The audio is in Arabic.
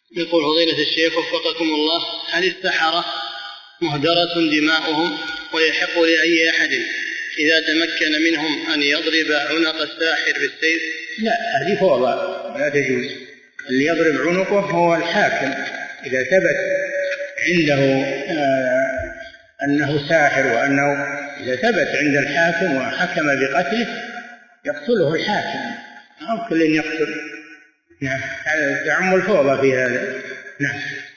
يقول فضيلة الشيخ وفقكم الله، هل السحرة مهدرة دماؤهم ويحق لأي أحد إذا تمكن منهم أن يضرب عنق الساحر بالسيف؟ لا، هذه فوضى لا تجوز. اللي يضرب عنقه هو الحاكم، إذا ثبت عنده أنه ساحر، وأنه إذا ثبت عند الحاكم وحكم بقتله يقتله الحاكم، أو كل يقتل. نعم، تعم الفوضى في هذا. نعم.